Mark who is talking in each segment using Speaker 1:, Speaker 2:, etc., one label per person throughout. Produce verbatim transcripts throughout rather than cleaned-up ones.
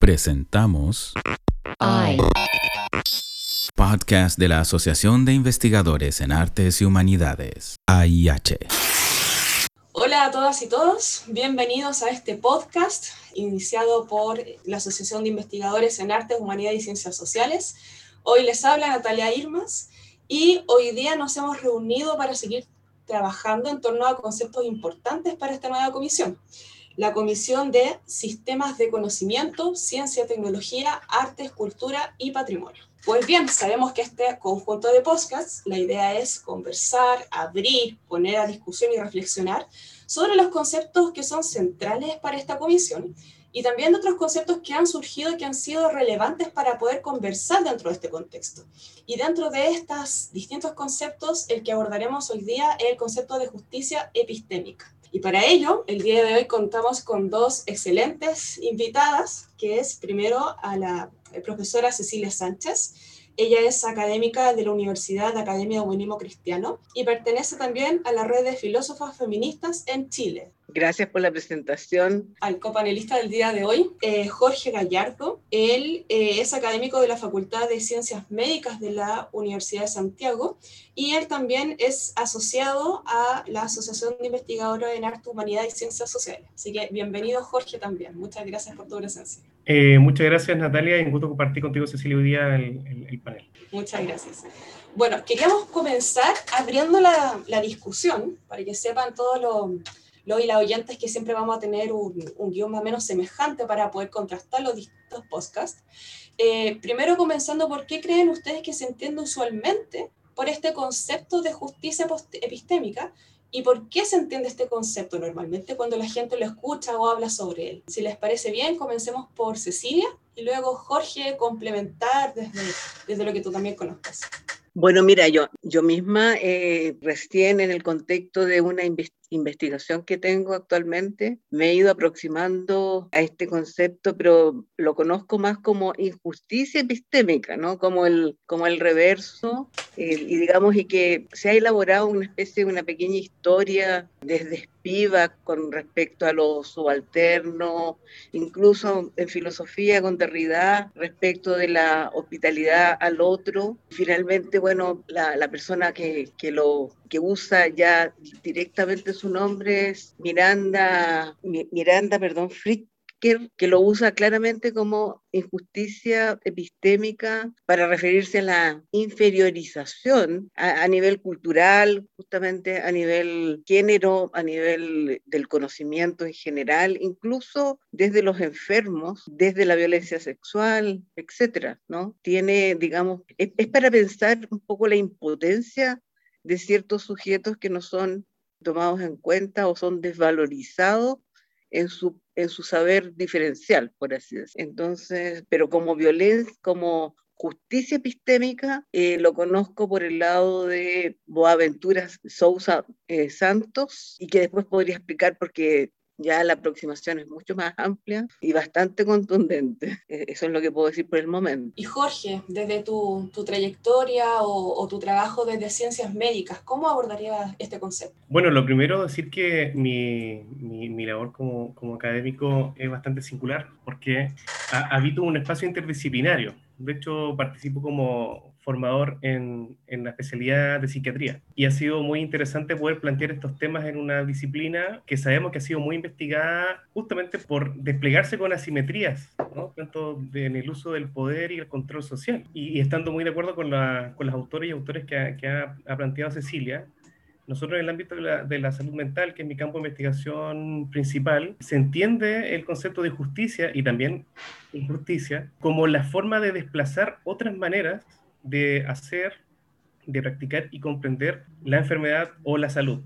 Speaker 1: Presentamos
Speaker 2: I.
Speaker 1: Podcast de la Asociación de Investigadores en Artes y Humanidades, A I H.
Speaker 3: Hola a todas y todos, bienvenidos a este podcast iniciado por la Asociación de Investigadores en Artes, Humanidades y Ciencias Sociales. Hoy les habla Natalia Irmas y hoy día nos hemos reunido para seguir trabajando en torno a conceptos importantes para esta nueva comisión. La Comisión de Sistemas de Conocimiento, Ciencia, Tecnología, Artes, Cultura y Patrimonio. Pues bien, sabemos que este conjunto de podcasts, la idea es conversar, abrir, poner a discusión y reflexionar sobre los conceptos que son centrales para esta comisión y también de otros conceptos que han surgido y que han sido relevantes para poder conversar dentro de este contexto. Y dentro de estos distintos conceptos, el que abordaremos hoy día es el concepto de justicia epistémica. Y para ello, el día de hoy contamos con dos excelentes invitadas, que es primero a la profesora Cecilia Sánchez. Ella es académica de la Universidad de Academia de Humanismo Cristiano y pertenece también a la red de filósofas feministas en Chile.
Speaker 4: Gracias por la presentación.
Speaker 3: Al copanelista del día de hoy, eh, Jorge Gallardo. Él eh, es académico de la Facultad de Ciencias Médicas de la Universidad de Santiago y él también es asociado a la Asociación de Investigadores en Arte, Humanidad y Ciencias Sociales. Así que bienvenido, Jorge, también. Muchas gracias por tu presencia.
Speaker 5: Eh, muchas gracias, Natalia, y un gusto compartir contigo, Cecilia, hoy día el, el, el panel.
Speaker 3: Muchas gracias. Bueno, queríamos comenzar abriendo la, la discusión para que sepan todos los... Los y las oyentes que siempre vamos a tener un, un guión más o menos semejante para poder contrastar los distintos podcasts. Eh, primero comenzando, ¿por qué creen ustedes que se entiende usualmente por este concepto de justicia epistémica? ¿Y por qué se entiende este concepto normalmente cuando la gente lo escucha o habla sobre él? Si les parece bien, comencemos por Cecilia y luego Jorge complementar desde, desde lo que tú también conozcas.
Speaker 4: Bueno, mira, yo, yo misma eh, recién en el contexto de una investigación investigación que tengo actualmente, me he ido aproximando a este concepto, pero lo conozco más como injusticia epistémica, ¿no? Como el, como el reverso, eh, y digamos, y que se ha elaborado una especie de una pequeña historia desde Spivak con respecto a lo subalterno, incluso en filosofía con Derrida respecto de la hospitalidad al otro. Finalmente, bueno, la, la persona que, que lo que usa ya directamente su nombre es Miranda, Miranda, perdón, Fricker, que lo usa claramente como injusticia epistémica para referirse a la inferiorización a, a nivel cultural, justamente a nivel género, a nivel del conocimiento en general, incluso desde los enfermos, desde la violencia sexual, etcétera, ¿no? Tiene, digamos, es, es para pensar un poco la impotencia de ciertos sujetos que no son tomados en cuenta o son desvalorizados en su, en su saber diferencial, por así decirlo. Entonces, pero como violencia, como justicia epistémica, eh, lo conozco por el lado de Boaventura Sousa eh, Santos, y que después podría explicar porque ya la aproximación es mucho más amplia y bastante contundente. Eso es lo que puedo decir por el momento.
Speaker 3: Y Jorge, desde tu, tu trayectoria o, o tu trabajo desde ciencias médicas, ¿cómo abordarías este concepto?
Speaker 5: Bueno, lo primero, decir que mi, mi, mi labor como, como académico es bastante singular porque ha, habito un espacio interdisciplinario. De hecho, participo como formador en, en la especialidad de psiquiatría y ha sido muy interesante poder plantear estos temas en una disciplina que sabemos que ha sido muy investigada justamente por desplegarse con asimetrías, ¿no? Tanto de, en el uso del poder y el control social. Y, y estando muy de acuerdo con, la, con los autores y autores que, ha, que ha, ha planteado Cecilia, nosotros en el ámbito de la, de la salud mental, que es mi campo de investigación principal, se entiende el concepto de justicia y también injusticia como la forma de desplazar otras maneras de hacer, de practicar y comprender la enfermedad o la salud.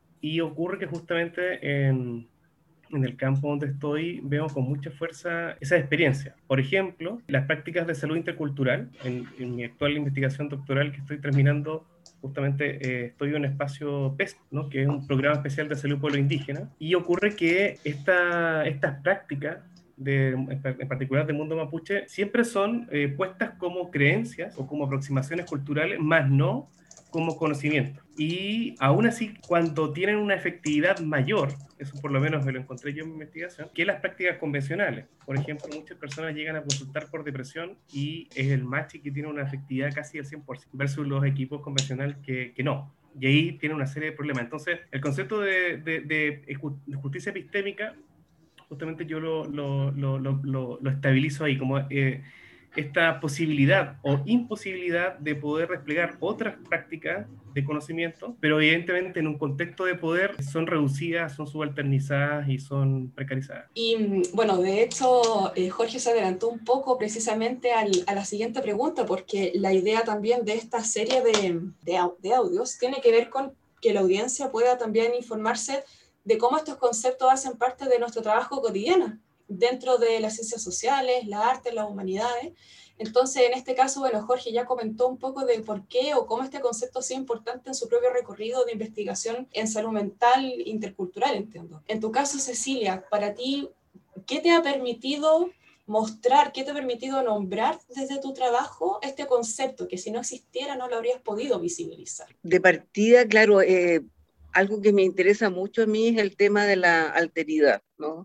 Speaker 5: Y ocurre que justamente en, en el campo donde estoy veo con mucha fuerza esa experiencia. Por ejemplo, las prácticas de salud intercultural. En, en mi actual investigación doctoral que estoy terminando, justamente eh, estoy en un espacio P E S C, ¿no? Que es un programa especial de salud pueblo indígena, y ocurre que esta, estas prácticas, de, en particular del mundo mapuche, siempre son eh, puestas como creencias o como aproximaciones culturales, más no como conocimiento. Y aún así, cuando tienen una efectividad mayor, eso por lo menos me lo encontré yo en mi investigación, que las prácticas convencionales. Por ejemplo, muchas personas llegan a consultar por depresión y es el match que tiene una efectividad casi del cien por ciento versus los equipos convencionales que, que no. Y ahí tiene una serie de problemas. Entonces, el concepto de, de, de justicia epistémica, justamente yo lo, lo, lo, lo, lo estabilizo ahí, como eh, esta posibilidad o imposibilidad de poder desplegar otras prácticas de conocimiento, pero evidentemente en un contexto de poder son reducidas, son subalternizadas y son precarizadas.
Speaker 3: Y bueno, de hecho, eh, Jorge se adelantó un poco precisamente al, a la siguiente pregunta, porque la idea también de esta serie de, de, de audios tiene que ver con que la audiencia pueda también informarse de cómo estos conceptos hacen parte de nuestro trabajo cotidiano, dentro de las ciencias sociales, las artes, las humanidades. Entonces, en este caso, bueno, Jorge ya comentó un poco de por qué o cómo este concepto ha sido importante en su propio recorrido de investigación en salud mental intercultural, entiendo. En tu caso, Cecilia, para ti, ¿qué te ha permitido mostrar, qué te ha permitido nombrar desde tu trabajo este concepto que si no existiera no lo habrías podido visibilizar?
Speaker 4: De partida, claro, eh, algo que me interesa mucho a mí es el tema de la alteridad, ¿no?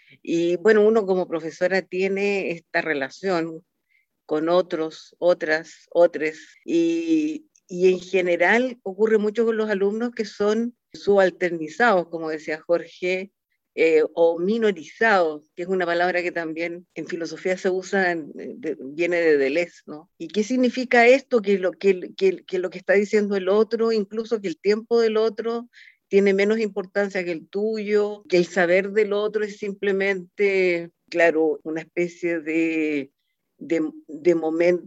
Speaker 4: Y bueno, uno como profesora tiene esta relación con otros, otras, otros, y, y en general ocurre mucho con los alumnos que son subalternizados, como decía Jorge, eh, o minorizados, que es una palabra que también en filosofía se usa, en, de, viene de Deleuze, ¿no? ¿Y qué significa esto? Que lo que, que, que lo que está diciendo el otro, incluso que el tiempo del otro tiene menos importancia que el tuyo, que el saber del otro es simplemente, claro, una especie de, de, de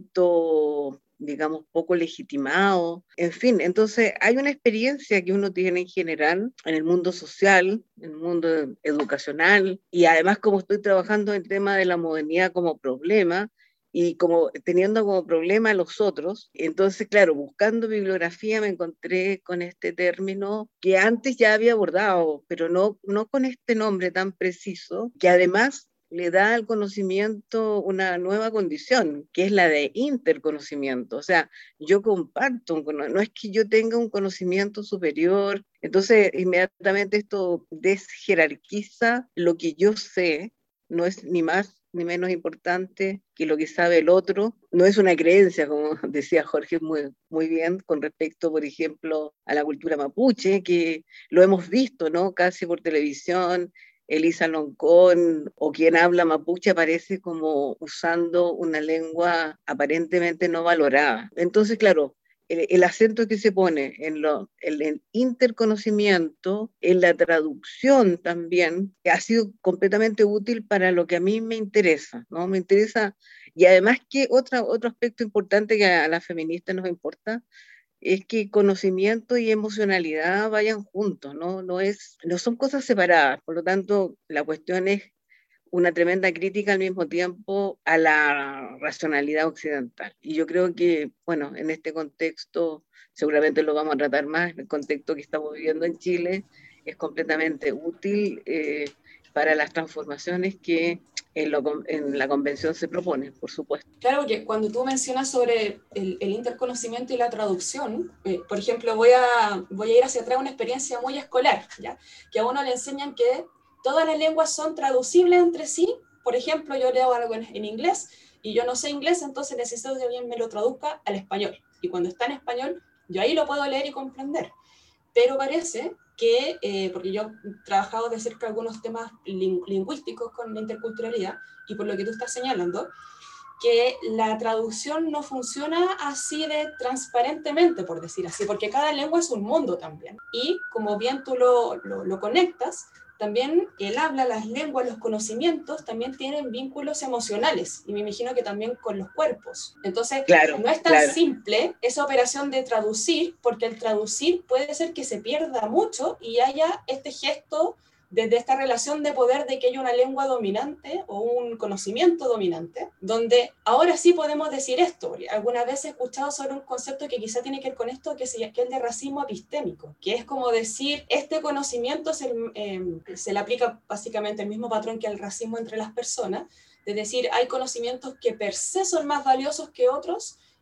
Speaker 4: momento, digamos, poco legitimado. En fin, entonces hay una experiencia que uno tiene en general en el mundo social, en el mundo educacional, y además como estoy trabajando en el tema de la modernidad como problema, y como teniendo como problema a los otros, entonces, claro, buscando bibliografía me encontré con este término que antes ya había abordado, pero no, no con este nombre tan preciso, que además le da al conocimiento una nueva condición, que es la de interconocimiento. O sea, yo comparto, un, no es que yo tenga un conocimiento superior, entonces inmediatamente esto desjerarquiza lo que yo sé, no es ni más ni menos importante que lo que sabe el otro. No es una creencia, como decía Jorge muy, muy bien, con respecto, por ejemplo, a la cultura mapuche, que lo hemos visto, ¿no? Casi por televisión. Elisa Loncón o quien habla mapuche aparece como usando una lengua aparentemente no valorada. Entonces, claro, el, el acento que se pone en, lo, en el interconocimiento, en la traducción también, ha sido completamente útil para lo que a mí me interesa, ¿no? Me interesa, y además que otra, otro aspecto importante que a las feministas nos importa, es que conocimiento y emocionalidad vayan juntos, ¿no? No, es, no son cosas separadas, por lo tanto, la cuestión es una tremenda crítica al mismo tiempo a la racionalidad occidental. Y yo creo que, bueno, en este contexto, seguramente lo vamos a tratar más, en el contexto que estamos viviendo en Chile, es completamente útil eh, para las transformaciones que en, lo, en la convención se proponen, por supuesto.
Speaker 3: Claro, que cuando tú mencionas sobre el, el interconocimiento y la traducción, eh, por ejemplo, voy a, voy a ir hacia atrás una experiencia muy escolar, ¿ya? Que a uno le enseñan que todas las lenguas son traducibles entre sí. Por ejemplo, yo leo algo en, en inglés y yo no sé inglés, entonces necesito que alguien me lo traduzca al español. Y cuando está en español, yo ahí lo puedo leer y comprender. Pero parece que, eh, porque yo he trabajado de cerca algunos temas ling- lingüísticos con la interculturalidad, y por lo que tú estás señalando, que la traducción no funciona así de transparentemente, por decir así, porque cada lengua es un mundo también. Y como bien tú lo, lo, lo conectas, también el habla, las lenguas, los conocimientos también tienen vínculos emocionales, y me imagino que también con los cuerpos. Entonces,
Speaker 4: claro,
Speaker 3: no es tan
Speaker 4: claro.
Speaker 3: simple esa operación de traducir, porque el traducir puede ser que se pierda mucho y haya este gesto desde esta relación de poder de que hay una lengua dominante o un conocimiento dominante, donde ahora sí podemos decir esto. Alguna vez he escuchado sobre un concepto que quizá tiene que ver con esto, que, se, que es el de racismo epistémico, que es como decir, este conocimiento se, eh, se le aplica básicamente el mismo patrón que el racismo entre las personas, es decir, hay conocimientos que per se son más valiosos que otros,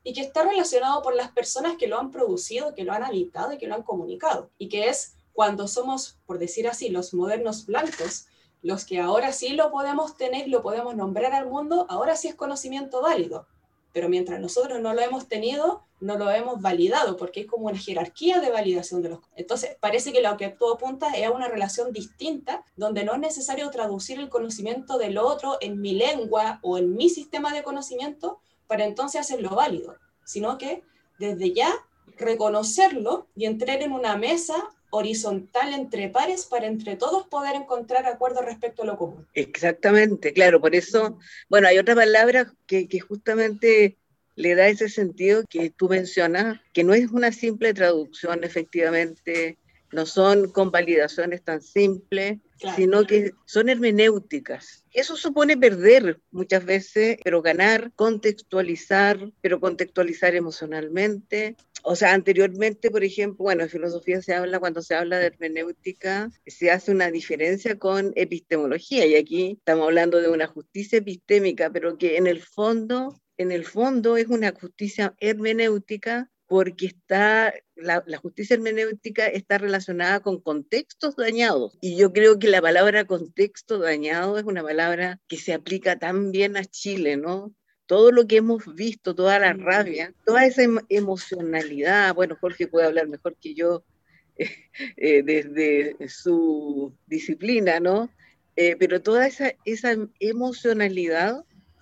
Speaker 3: y que está relacionado por las personas que lo han producido, que lo han habitado y que lo han comunicado, y que es cuando somos, por decir así, los modernos blancos, los que ahora sí lo podemos tener, lo podemos nombrar al mundo, ahora sí es conocimiento válido. Pero mientras nosotros no lo hemos tenido, no lo hemos validado, porque hay como una jerarquía de validación de los... Entonces, parece que lo que tú apuntas es a una relación distinta, donde no es necesario traducir el conocimiento del otro en mi lengua o en mi sistema de conocimiento para entonces hacerlo válido, sino que desde ya reconocerlo y entrar en una mesa horizontal entre pares para entre todos poder encontrar acuerdos respecto a lo común.
Speaker 4: Exactamente, claro, por eso, bueno, hay otra palabra que, que justamente le da ese sentido que tú mencionas, que no es una simple traducción, efectivamente, no son convalidaciones tan simples, claro, sino que son hermenéuticas. Eso supone perder muchas veces, pero ganar, contextualizar, pero contextualizar emocionalmente. O sea, anteriormente, por ejemplo, bueno, en filosofía se habla, cuando se habla de hermenéutica, se hace una diferencia con epistemología, y aquí estamos hablando de una justicia epistémica, pero que en el fondo, en el fondo es una justicia hermenéutica, porque está, la, la justicia hermenéutica está relacionada con contextos dañados. Y yo creo que la palabra contexto dañado es una palabra que se aplica tan bien a Chile, ¿no? Todo lo que hemos visto, toda la rabia, toda esa em emocionalidad, bueno, Jorge puede hablar mejor que yo eh, eh, desde su disciplina, ¿no? Eh, pero toda esa, esa emocionalidad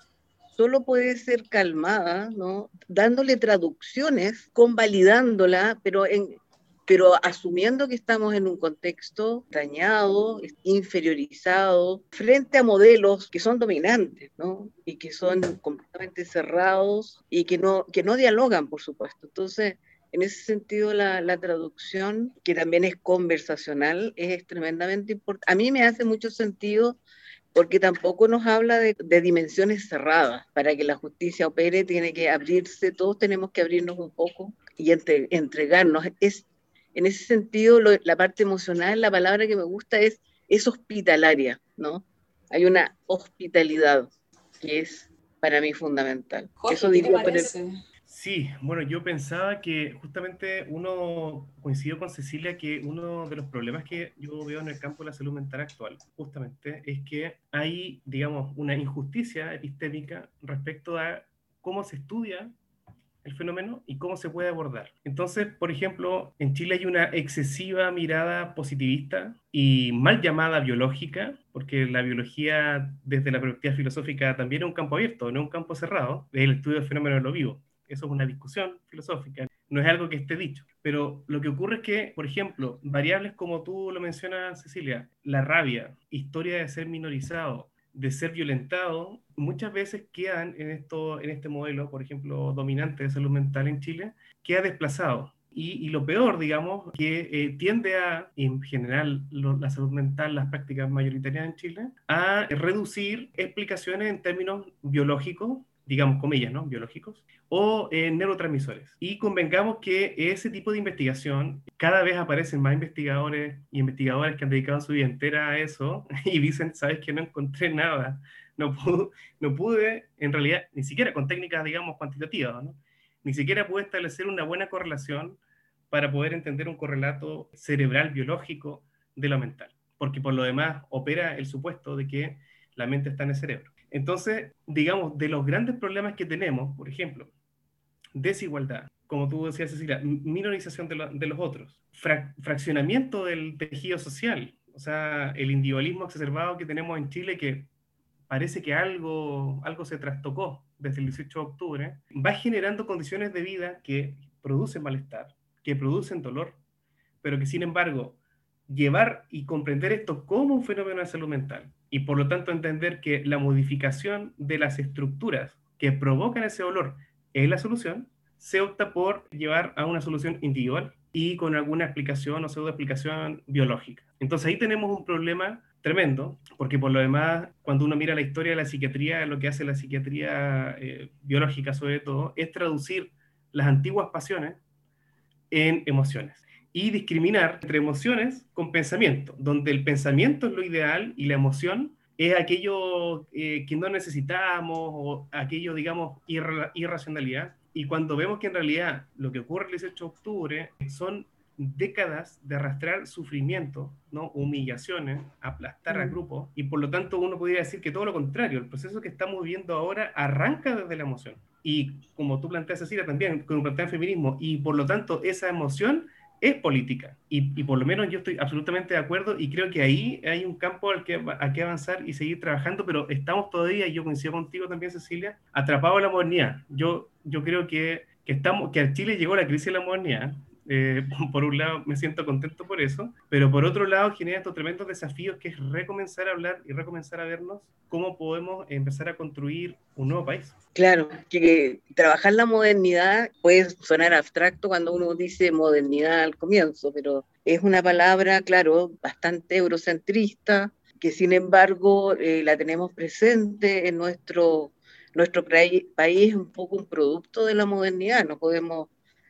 Speaker 4: solo puede ser calmada, ¿no? Dándole traducciones, convalidándola, pero, en, pero asumiendo que estamos en un contexto dañado, inferiorizado, frente a modelos que son dominantes, ¿no? Y que son completamente cerrados y que no, que no dialogan, por supuesto. Entonces, en ese sentido, la, la traducción, que también es conversacional, es tremendamente importante. A mí me hace mucho sentido, porque tampoco nos habla de, de dimensiones cerradas. Para que la justicia opere tiene que abrirse, todos tenemos que abrirnos un poco y entre, entregarnos. Es, en ese sentido, lo, la parte emocional, la palabra que me gusta es, es hospitalaria, ¿no? Hay una hospitalidad que es para mí fundamental.
Speaker 3: Jorge,
Speaker 4: Eso
Speaker 3: ¿qué te
Speaker 4: diría
Speaker 3: parece?
Speaker 4: El...
Speaker 5: Sí, bueno, yo pensaba que justamente uno, coincidió con Cecilia, que uno de los problemas que yo veo en el campo de la salud mental actual, justamente, es que hay, digamos, una injusticia epistémica respecto a cómo se estudia el fenómeno y cómo se puede abordar. Entonces, por ejemplo, en Chile hay una excesiva mirada positivista y mal llamada biológica, porque la biología desde la perspectiva filosófica también es un campo abierto, no es un campo cerrado, es el estudio del fenómeno de lo vivo. Eso es una discusión filosófica, no es algo que esté dicho. Pero lo que ocurre es que, por ejemplo, variables como tú lo mencionas, Cecilia, la rabia, historia de ser minorizado, de ser violentado, muchas veces quedan en, esto, en este modelo, por ejemplo, dominante de salud mental en Chile, queda desplazado. Y, y lo peor, digamos, que eh, tiende a, en general, lo, la salud mental, las prácticas mayoritarias en Chile, a reducir explicaciones en términos biológicos, digamos comillas, ¿no? Biológicos, o eh, neurotransmisores. Y convengamos que ese tipo de investigación, cada vez aparecen más investigadores y investigadoras que han dedicado su vida entera a eso y dicen, sabes que no encontré nada, no pude, no pude, en realidad, ni siquiera con técnicas, digamos, cuantitativas, ¿no? Ni siquiera pude establecer una buena correlación para poder entender un correlato cerebral biológico de lo mental, porque por lo demás opera el supuesto de que la mente está en el cerebro. Entonces, digamos, de los grandes problemas que tenemos, por ejemplo, desigualdad, como tú decías, Cecilia, minorización de, lo, de los otros, fra, fraccionamiento del tejido social, o sea, el individualismo exacerbado que tenemos en Chile, que parece que algo, algo se trastocó desde el dieciocho de octubre, va generando condiciones de vida que producen malestar, que producen dolor, pero que sin embargo, llevar y comprender esto como un fenómeno de salud mental, y por lo tanto entender que la modificación de las estructuras que provocan ese dolor es la solución, se opta por llevar a una solución individual y con alguna explicación o pseudo explicación biológica. Entonces ahí tenemos un problema tremendo, porque por lo demás, cuando uno mira la historia de la psiquiatría, lo que hace la psiquiatría eh, biológica sobre todo, es traducir las antiguas pasiones en emociones y discriminar entre emociones con pensamiento, donde el pensamiento es lo ideal y la emoción es aquello eh, que no necesitamos o aquello, digamos, irra irracionalidad. y cuando vemos que en realidad lo que ocurre el dieciocho de octubre son décadas de arrastrar sufrimiento, ¿no? Humillaciones, aplastar a
Speaker 3: Mm.
Speaker 5: grupos, y por lo tanto uno podría decir que todo lo contrario, el proceso que estamos viviendo ahora arranca desde la emoción. Y como tú planteas, Cecilia, también con un planteamiento feminismo, y por lo tanto esa emoción es política. Y, y por lo menos yo estoy absolutamente de acuerdo y creo que ahí hay un campo al que, al que avanzar y seguir trabajando, pero estamos todavía, y yo coincido contigo también, Cecilia, atrapados en la modernidad. Yo, yo creo que, que, estamos, que a Chile llegó la crisis de la modernidad. Eh, por un lado me siento contento por eso, pero por otro lado genera estos tremendos desafíos que es recomenzar a hablar y recomenzar a vernos cómo podemos empezar a construir un nuevo país.
Speaker 4: Claro, que trabajar la modernidad puede sonar abstracto cuando uno dice modernidad al comienzo, pero es una palabra, claro, bastante eurocentrista, que sin embargo eh, la tenemos presente en nuestro, nuestro país, es un poco un producto de la modernidad, no podemos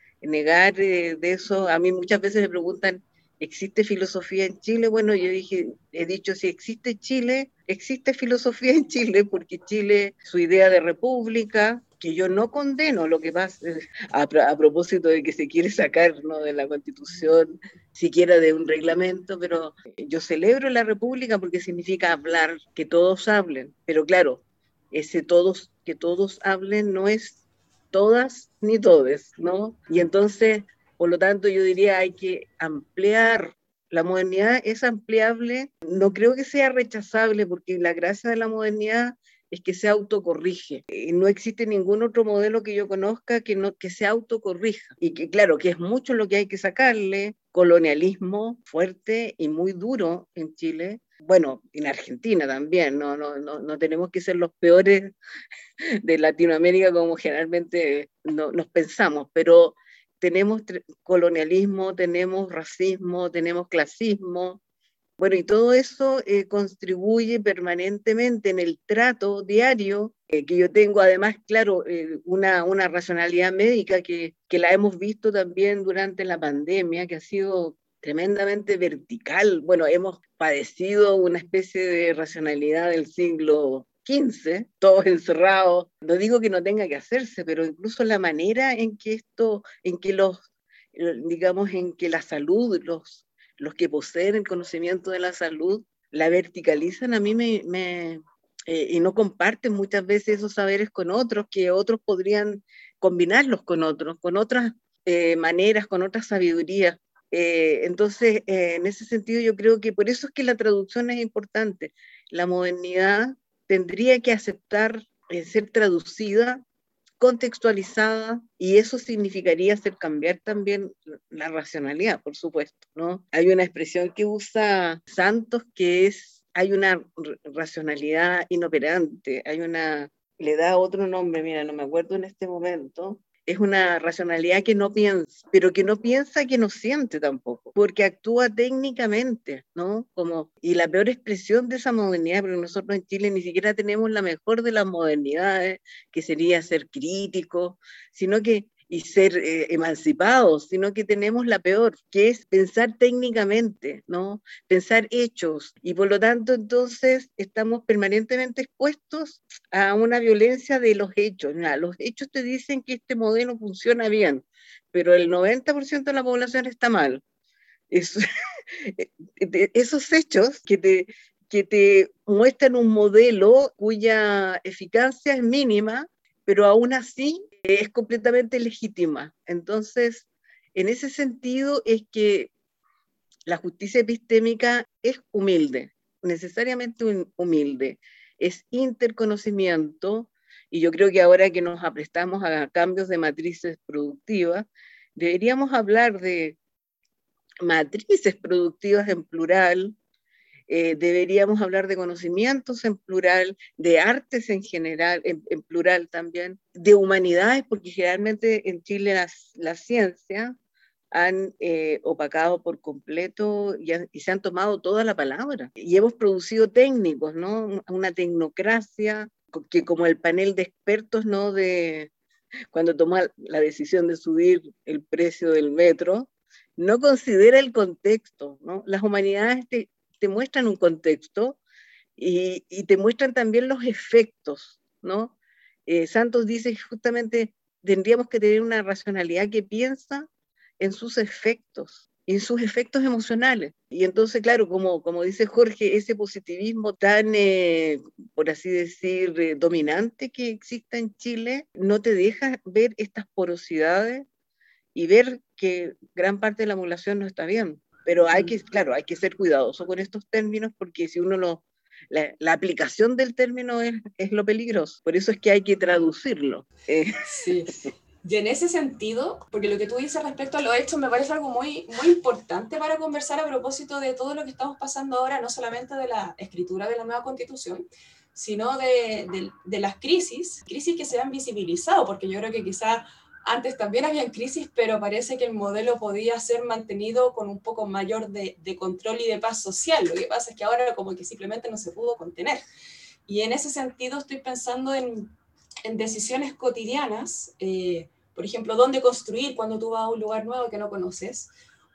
Speaker 4: negar eh, de eso. A mí muchas veces me preguntan, ¿existe filosofía en Chile? Bueno, yo dije, he dicho, si existe Chile, existe filosofía en Chile, porque Chile, su idea de república, que yo no condeno, lo que pasa a, a propósito de que se quiere sacar, ¿no?, de la Constitución, siquiera de un reglamento, pero yo celebro la república porque significa hablar, que todos hablen, pero claro, ese todos, que todos hablen no es todas ni todes, ¿no? Y entonces, por lo tanto, yo diría hay que ampliar. La modernidad es ampliable, no creo que sea rechazable, porque la gracia de la modernidad es que se autocorrige. Y no existe ningún otro modelo que yo conozca que, no, que se autocorrija. Y que claro, que es mucho lo que hay que sacarle, colonialismo fuerte y muy duro en Chile, bueno, en Argentina también, no, no, no, no tenemos que ser los peores de Latinoamérica como generalmente no, nos pensamos, pero tenemos colonialismo, tenemos racismo, tenemos clasismo, bueno, y todo eso eh, contribuye permanentemente en el trato diario eh, que yo tengo, además, claro, eh, una, una racionalidad médica que, que la hemos visto también durante la pandemia, que ha sido tremendamente vertical. Bueno, hemos padecido una especie de racionalidad del siglo quince, todos encerrados. No digo que no tenga que hacerse, pero incluso la manera en que esto, en que los, digamos, en que la salud, los, los que poseen el conocimiento de la salud, la verticalizan, a mí me, me eh, y no comparten muchas veces esos saberes con otros, que otros podrían combinarlos con otros, con otras eh, maneras, con otras sabidurías. Eh, entonces, eh, en ese sentido, yo creo que por eso es que la traducción es importante. La modernidad tendría que aceptar eh, ser traducida, contextualizada, y eso significaría hacer cambiar también la racionalidad, por supuesto, ¿no? Hay una expresión que usa Santos que es, hay una racionalidad inoperante, hay una, le da otro nombre, mira, no me acuerdo en este momento, es una racionalidad que no piensa, pero que no piensa, que no siente tampoco, porque actúa técnicamente, ¿no? Como, y la peor expresión de esa modernidad, porque nosotros en Chile ni siquiera tenemos la mejor de las modernidades, que sería ser crítico, sino que y ser eh, emancipados, sino que tenemos la peor, que es pensar técnicamente, ¿no? Pensar hechos, y por lo tanto entonces estamos permanentemente expuestos a una violencia de los hechos. Mira, los hechos te dicen que este modelo funciona bien, pero el noventa por ciento de la población está mal. Es, esos hechos que te, que te muestran un modelo cuya eficacia es mínima, pero aún así es completamente legítima. Entonces, en ese sentido es que la justicia epistémica es humilde, necesariamente humilde, es interconocimiento, y yo creo que ahora que nos aprestamos a cambios de matrices productivas, deberíamos hablar de matrices productivas en plural, eh, deberíamos hablar de conocimientos en plural, de artes en general, en, en plural también, de humanidades, porque generalmente en Chile la, la ciencia han eh, opacado por completo y, han, y se han tomado toda la palabra. Y hemos producido técnicos, ¿no? Una tecnocracia que, como el panel de expertos, ¿no?, de cuando toma la decisión de subir el precio del metro, no considera el contexto, ¿no? Las humanidades te, te muestran un contexto y, y te muestran también los efectos, ¿no? Eh, Santos dice justamente tendríamos que tener una racionalidad que piensa en sus efectos, en sus efectos emocionales. Y entonces, claro, como, como dice Jorge, ese positivismo tan, eh, por así decir, eh, dominante que existe en Chile, no te deja ver estas porosidades y ver que gran parte de la población no está bien. Pero hay que, claro, hay que ser cuidadoso con estos términos, porque si uno lo, la, la aplicación del término es, es lo peligroso. Por eso es que hay que traducirlo. Eh,
Speaker 3: Sí. Y en ese sentido, porque lo que tú dices respecto a los hechos me parece algo muy, muy importante para conversar a propósito de todo lo que estamos pasando ahora, no solamente de la escritura de la nueva Constitución, sino de, de, de las crisis, crisis que se han visibilizado, porque yo creo que quizás antes también había crisis, pero parece que el modelo podía ser mantenido con un poco mayor de, de control y de paz social. Lo que pasa es que ahora como que simplemente no se pudo contener. Y en ese sentido estoy pensando en, en decisiones cotidianas, eh, por ejemplo, dónde construir cuando tú vas a un lugar nuevo que no conoces,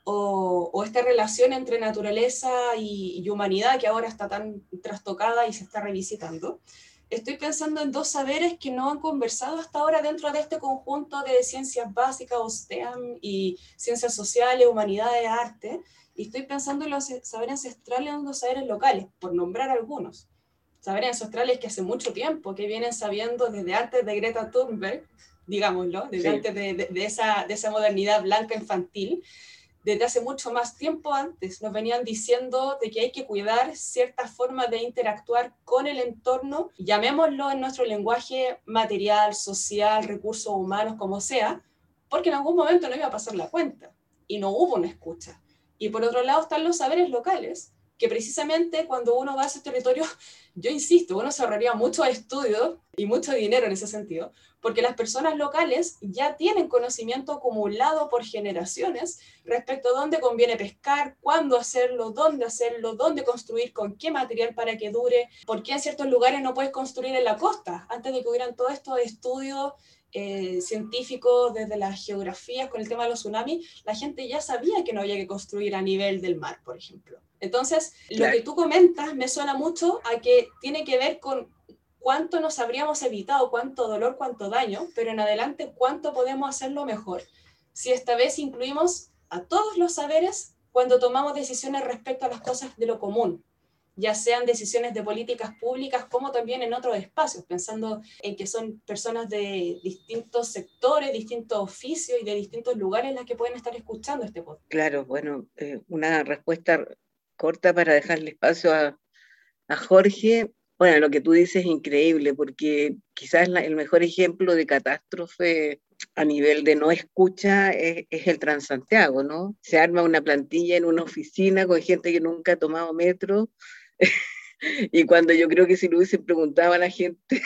Speaker 3: o, o esta relación entre naturaleza y, y humanidad que ahora está tan trastocada y se está revisitando. Estoy pensando en dos saberes que no han conversado hasta ahora dentro de este conjunto de ciencias básicas, o S T E M, y ciencias sociales, humanidades, arte, y estoy pensando en los saberes ancestrales y en los saberes locales, por nombrar algunos. Saberes ancestrales que hace mucho tiempo, que vienen sabiendo desde antes de Greta Thunberg, digámoslo, desde sí. antes de, de, de, esa, de esa modernidad blanca infantil, desde hace mucho más tiempo antes, nos venían diciendo de que hay que cuidar ciertas formas de interactuar con el entorno, llamémoslo en nuestro lenguaje material, social, recursos humanos, como sea, porque en algún momento no iba a pasar la cuenta y no hubo una escucha. Y por otro lado están los saberes locales, que precisamente cuando uno va a ese territorio, yo insisto, uno se ahorraría mucho estudio y mucho dinero en ese sentido, porque las personas locales ya tienen conocimiento acumulado por generaciones respecto a dónde conviene pescar, cuándo hacerlo, dónde hacerlo, dónde construir, con qué material para que dure, por qué en ciertos lugares no puedes construir en la costa. Antes de que hubieran todos estos estudios eh, científicos desde las geografías con el tema de los tsunamis, la gente ya sabía que no había que construir a nivel del mar, por ejemplo. Entonces, claro, lo que tú comentas me suena mucho a que tiene que ver con cuánto nos habríamos evitado, cuánto dolor, cuánto daño, pero en adelante cuánto podemos hacerlo mejor. Si esta vez incluimos a todos los saberes cuando tomamos decisiones respecto a las cosas de lo común, ya sean decisiones de políticas públicas como también en otros espacios, pensando en que son personas de distintos sectores, distintos oficios y de distintos lugares las que pueden estar escuchando este podcast.
Speaker 4: Claro, bueno, eh, una respuesta corta para dejarle espacio a, a Jorge. Bueno, lo que tú dices es increíble, porque quizás la, el mejor ejemplo de catástrofe a nivel de no escucha es, es el Transantiago, ¿no? Se arma una plantilla en una oficina con gente que nunca ha tomado metro, y cuando yo creo que si lo hubiesen preguntado a la gente,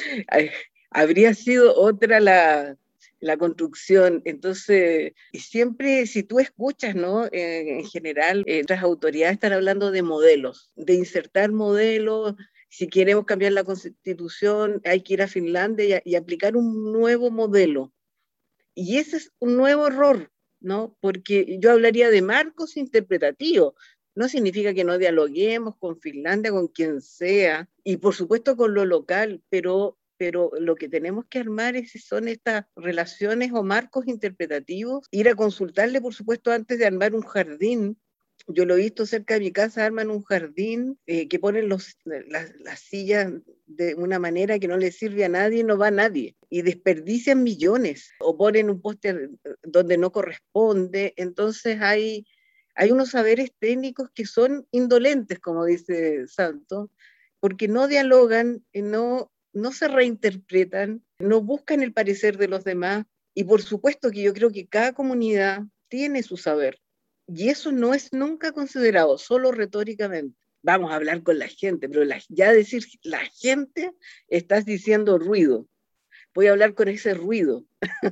Speaker 4: habría sido otra la, la construcción. Entonces, siempre si tú escuchas, ¿no? Eh, en general, eh, otras autoridades están hablando de modelos, de insertar modelos. Si queremos cambiar la Constitución, hay que ir a Finlandia y, y aplicar un nuevo modelo. Y ese es un nuevo error, ¿no? Porque yo hablaría de marcos interpretativos. No significa que no dialoguemos con Finlandia, con quien sea, y por supuesto con lo local, pero, pero lo que tenemos que armar es, son estas relaciones o marcos interpretativos, ir a consultarle, por supuesto, antes de armar un jardín. Yo lo he visto cerca de mi casa, arman un jardín eh, que ponen los, las, las sillas de una manera que no le sirve a nadie, no va a nadie, y desperdician millones, o ponen un póster donde no corresponde. Entonces hay, hay unos saberes técnicos que son indolentes, como dice Santo, porque no dialogan, no, no se reinterpretan, no buscan el parecer de los demás, y por supuesto que yo creo que cada comunidad tiene su saber. Y eso no es nunca considerado, solo retóricamente. Vamos a hablar con la gente, pero la, ya decir la gente, estás diciendo ruido. Voy a hablar con ese ruido.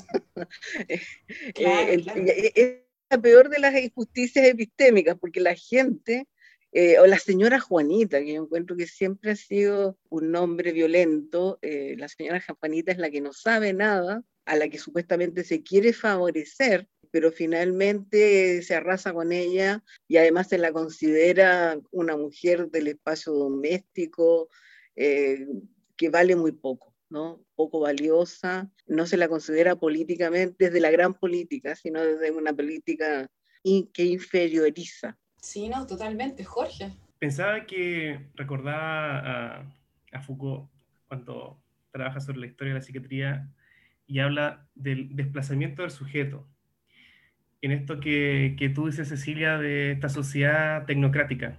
Speaker 3: Claro,
Speaker 4: eh,
Speaker 3: claro.
Speaker 4: Es la peor de las injusticias epistémicas, porque la gente, eh, o la señora Juanita, que yo encuentro que siempre ha sido un nombre violento, eh, la señora Juanita es la que no sabe nada, a la que supuestamente se quiere favorecer, pero finalmente se arrasa con ella y además se la considera una mujer del espacio doméstico eh, que vale muy poco. ¿no? Poco valiosa, no se la considera políticamente desde la gran política, sino desde una política in, que inferioriza.
Speaker 3: Sí, no, totalmente, Jorge.
Speaker 5: Pensaba que recordaba a, a Foucault cuando trabaja sobre la historia de la psiquiatría y habla del desplazamiento del sujeto. En esto que, que tú dices, Cecilia, de esta sociedad tecnocrática.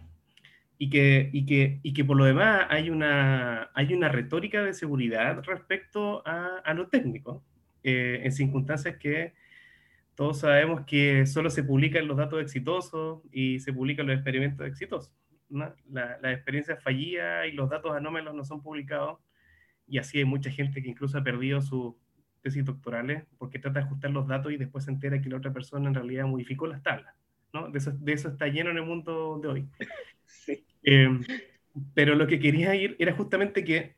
Speaker 5: Y que, y, que, y que por lo demás hay una, hay una retórica de seguridad respecto a, a lo técnico, eh, en circunstancias que todos sabemos que solo se publican los datos exitosos y se publican los experimentos exitosos, ¿no? La, las experiencias fallidas y los datos anómalos no son publicados, y así hay mucha gente que incluso ha perdido sus tesis doctorales porque trata de ajustar los datos y después se entera que la otra persona en realidad modificó las tablas, ¿no? De eso, de eso está lleno en el mundo de hoy.
Speaker 4: Sí.
Speaker 5: Eh, pero lo que quería ir era justamente que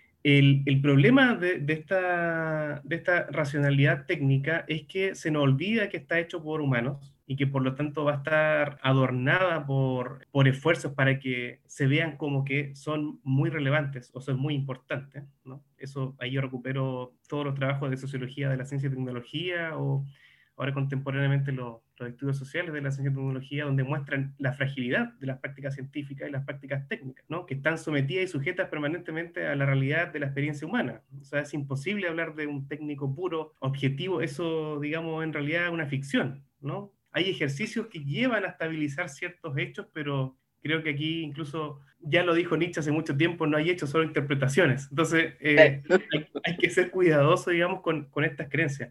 Speaker 5: el, el problema de, de, esta, de esta racionalidad técnica es que se nos olvida que está hecho por humanos y que por lo tanto va a estar adornada por, por esfuerzos para que se vean como que son muy relevantes o son muy importantes, ¿no? Eso, ahí yo recupero todos los trabajos de sociología de la ciencia y tecnología, o ahora contemporáneamente los, los estudios sociales de la ciencia y tecnología, donde muestran la fragilidad de las prácticas científicas y las prácticas técnicas, ¿no? Que están sometidas y sujetas permanentemente a la realidad de la experiencia humana. O sea, es imposible hablar de un técnico puro, objetivo, eso, digamos, en realidad es una ficción, ¿no? Hay ejercicios que llevan a estabilizar ciertos hechos, pero creo que aquí incluso, ya lo dijo Nietzsche hace mucho tiempo, no hay hechos, solo interpretaciones. Entonces, eh, hay, hay que ser cuidadoso, digamos, con, con estas creencias.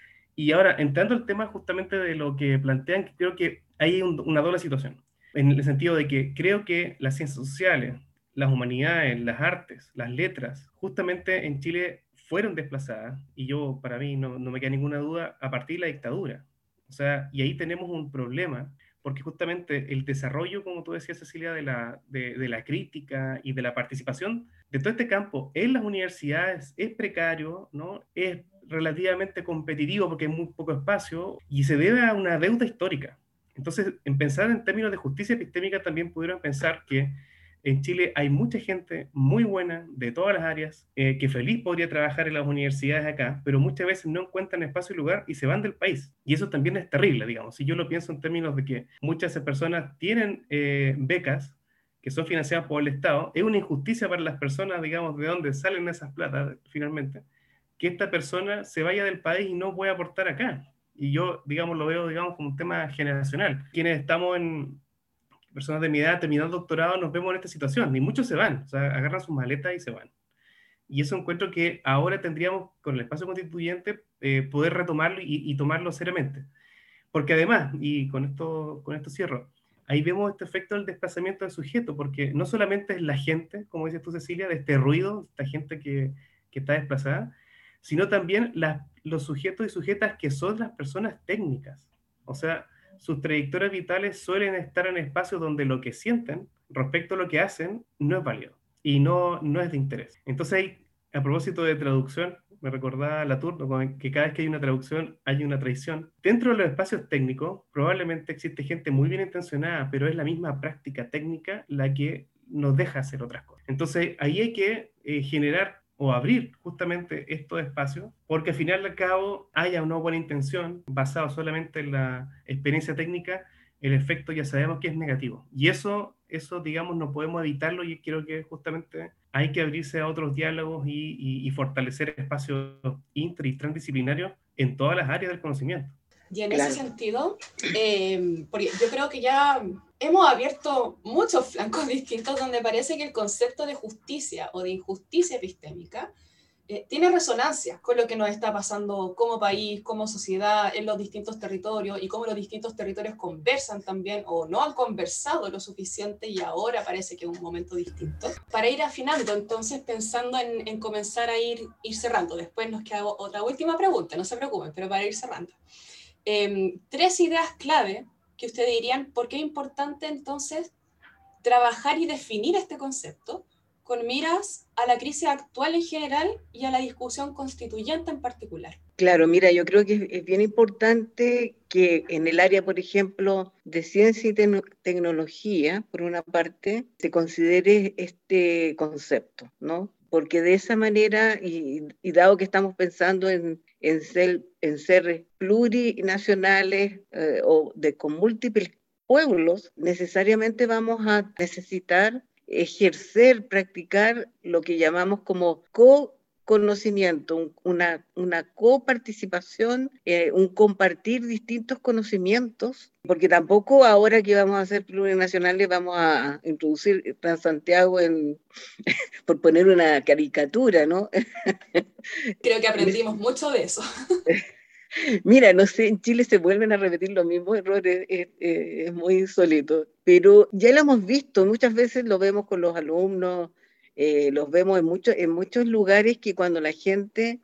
Speaker 5: Y ahora, entrando al tema justamente de lo que plantean, creo que hay un, una doble situación, en el sentido de que creo que las ciencias sociales, las humanidades, las artes, las letras, justamente en Chile fueron desplazadas, y yo, para mí, no, no me queda ninguna duda, a partir de la dictadura. O sea, y ahí tenemos un problema, porque justamente el desarrollo, como tú decías, Cecilia, de la, de, de la crítica y de la participación de todo este campo en las universidades es precario, ¿no? Es relativamente competitivo porque hay muy poco espacio y se debe a una deuda histórica. Entonces, en pensar en términos de justicia epistémica, también pudieron pensar que en Chile hay mucha gente muy buena de todas las áreas, eh, que feliz podría trabajar en las universidades acá, pero muchas veces no encuentran espacio y lugar y se van del país. Y eso también es terrible, digamos. Si yo lo pienso en términos de que muchas personas tienen eh, becas que son financiadas por el Estado, es una injusticia para las personas, digamos, de dónde salen esas platas finalmente, que esta persona se vaya del país y no pueda aportar acá. Y yo, digamos, lo veo, digamos, como un tema generacional. Quienes estamos en, personas de mi edad, terminando doctorado, nos vemos en esta situación, y muchos se van, o sea, agarran sus maletas y se van. Y eso encuentro que ahora tendríamos, con el espacio constituyente, eh, poder retomarlo y, y tomarlo seriamente. Porque además, y con esto, con esto cierro, ahí vemos este efecto del desplazamiento del sujeto, porque no solamente es la gente, como dices tú, Cecilia, de este ruido, esta gente que, que está desplazada, sino también la, los sujetos y sujetas que son las personas técnicas. O sea, sus trayectorias vitales suelen estar en espacios donde lo que sienten respecto a lo que hacen no es válido y no, no es de interés. Entonces, ahí, a propósito de traducción, me recordaba Latour, que cada vez que hay una traducción hay una traición. Dentro de los espacios técnicos, probablemente existe gente muy bien intencionada, pero es la misma práctica técnica la que nos deja hacer otras cosas. Entonces, ahí hay que eh, generar o abrir justamente estos espacios, porque al final y al cabo haya una buena intención basada solamente en la experiencia técnica, el efecto ya sabemos que es negativo. Y eso, eso digamos, no podemos evitarlo, y creo que justamente hay que abrirse a otros diálogos y, y, y fortalecer espacios inter y transdisciplinarios en todas las áreas del conocimiento.
Speaker 3: Y en
Speaker 4: Claro.
Speaker 3: ese sentido, eh, porque yo creo que ya hemos abierto muchos flancos distintos donde parece que el concepto de justicia o de injusticia epistémica eh, tiene resonancia con lo que nos está pasando como país, como sociedad, en los distintos territorios, y cómo los distintos territorios conversan también o no han conversado lo suficiente, y ahora parece que es un momento distinto. Para ir afinando, entonces, pensando en, en comenzar a ir, ir cerrando, después nos queda otra última pregunta, no se preocupen, pero para ir cerrando. Eh, tres ideas clave que ustedes dirían por qué es importante entonces trabajar y definir este concepto con miras a la crisis actual en general y a la discusión constituyente en particular.
Speaker 4: Claro, mira, yo creo que es bien importante que en el área, por ejemplo, de ciencia y te- tecnología, por una parte, se considere este concepto, ¿no? porque de esa manera, y, y dado que estamos pensando en, en, ser, en ser plurinacionales eh, o de, con múltiples pueblos, necesariamente vamos a necesitar ejercer, practicar lo que llamamos como co-conocimiento, una, una coparticipación, eh, un compartir distintos conocimientos, porque tampoco ahora que vamos a ser plurinacionales vamos a introducir Transantiago en, por poner una caricatura, ¿no?
Speaker 3: Creo que aprendimos mucho de eso.
Speaker 4: Mira, no sé, en Chile se vuelven a repetir los mismos errores, es, es, es muy insólito, pero ya lo hemos visto, muchas veces lo vemos con los alumnos, eh, los vemos en, mucho, en muchos lugares que cuando la gente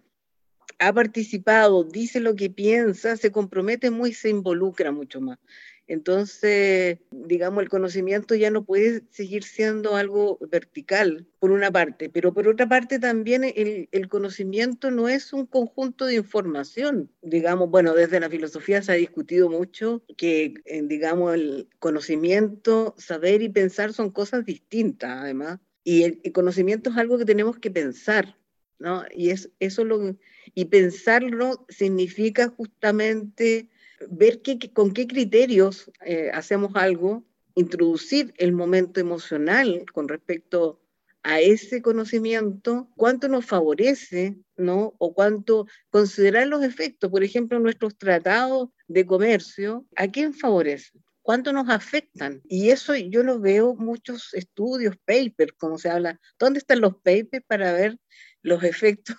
Speaker 4: ha participado, dice lo que piensa, se compromete muy, se involucra mucho más. Entonces, digamos, el conocimiento ya no puede seguir siendo algo vertical, por una parte, pero por otra parte también el, el conocimiento no es un conjunto de información. Digamos, bueno, desde la filosofía se ha discutido mucho que, digamos, el conocimiento, saber y pensar son cosas distintas, además, y el, el conocimiento es algo que tenemos que pensar, ¿no? Y es, eso lo, y pensarlo significa justamente ver qué, con qué criterios eh, hacemos algo, introducir el momento emocional con respecto a ese conocimiento, cuánto nos favorece, ¿no? O cuánto considerar los efectos, por ejemplo, nuestros tratados de comercio, ¿a quién favorece? ¿Cuánto nos afectan? Y eso yo lo veo muchos estudios, papers, como se habla. ¿Dónde están los papers para ver los efectos?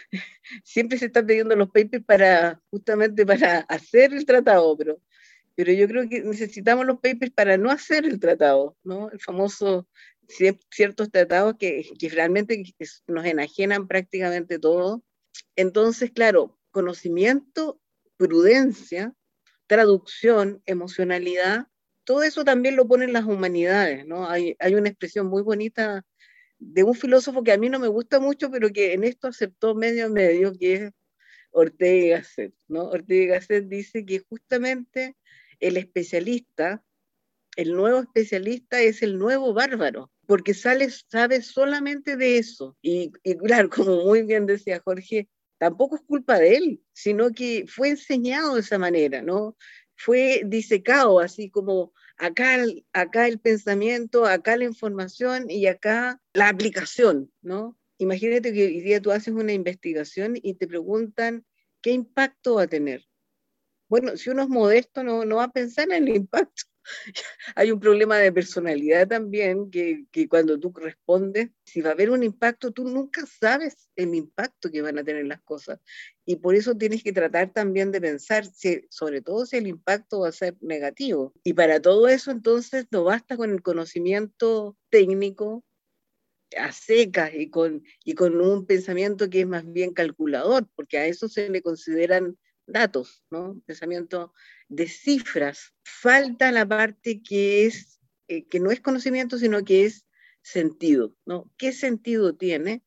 Speaker 4: Siempre se están pidiendo los papers para, justamente para hacer el tratado, pero, pero yo creo que necesitamos los papers para no hacer el tratado, ¿no? El famoso ciertos tratados que, que realmente nos enajenan prácticamente todo. Entonces, claro, conocimiento, prudencia, traducción, emocionalidad, todo eso también lo ponen las humanidades, ¿no? Hay, hay una expresión muy bonita de un filósofo que a mí no me gusta mucho, pero que en esto aceptó medio a medio, que es Ortega y Gasset, ¿no? Ortega y Gasset dice que justamente el especialista, el nuevo especialista es el nuevo bárbaro, porque sale, sabe solamente de eso. Y, y claro, como muy bien decía Jorge, tampoco es culpa de él, sino que fue enseñado de esa manera, ¿no? Fue disecado, así como acá, acá el pensamiento, acá la información y acá la aplicación, ¿no? Imagínate que hoy día tú haces una investigación y te preguntan qué impacto va a tener. Bueno, si uno es modesto no, no va a pensar en el impacto. Hay un problema de personalidad también, que, que cuando tú respondes, si va a haber un impacto, tú nunca sabes el impacto que van a tener las cosas. Y por eso tienes que tratar también de pensar, si, sobre todo si el impacto va a ser negativo. Y para todo eso, entonces, no basta con el conocimiento técnico a secas y con, y con un pensamiento que es más bien calculador, porque a eso se le consideran datos, ¿no? Pensamiento de cifras. Falta la parte que, es, eh, que no es conocimiento, sino que es sentido, ¿no? ¿Qué sentido tiene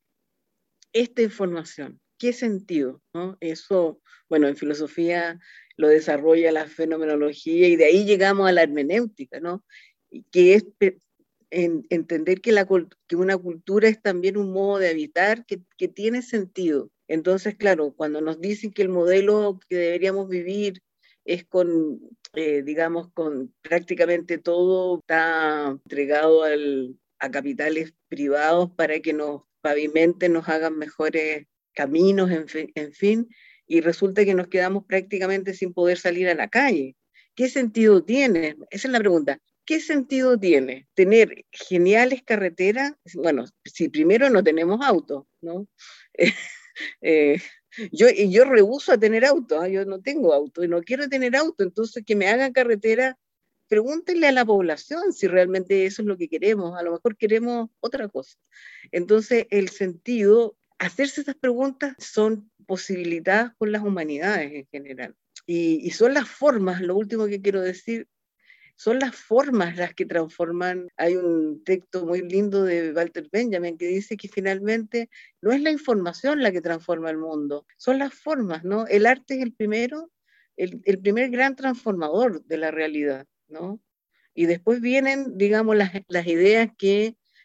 Speaker 4: esta información? ¿Qué sentido? ¿No? Eso, bueno, en filosofía lo desarrolla la fenomenología y de ahí llegamos a la hermenéutica, ¿no? Que es en, entender que, la, que una cultura es también un modo de habitar que, que tiene sentido. Entonces, claro, cuando nos dicen que el modelo que deberíamos vivir es con, eh, digamos, con prácticamente todo está entregado al, a capitales privados para que nos pavimenten, nos hagan mejores caminos, en fin, en fin, y resulta que nos quedamos prácticamente sin poder salir a la calle. ¿Qué sentido tiene? Esa es la pregunta. ¿Qué sentido tiene tener geniales carreteras? Bueno, si primero no tenemos auto, ¿no? Eh, eh, yo, yo rehúso a tener auto, ¿eh? Yo no tengo auto y no quiero tener auto, entonces que me hagan carretera, pregúntenle a la población si realmente eso es lo que queremos, a lo mejor queremos otra cosa. Entonces, el sentido, hacerse esas preguntas son posibilitadas por las humanidades en general. Y, y son las formas, lo último que quiero decir, son las formas las que transforman. Hay un texto muy lindo de Walter Benjamin que dice que finalmente no es la información la que transforma el mundo, son las formas, ¿no? El arte es el primero, el, el primer gran transformador de la realidad, ¿no? Y después vienen, digamos, las, las ideas que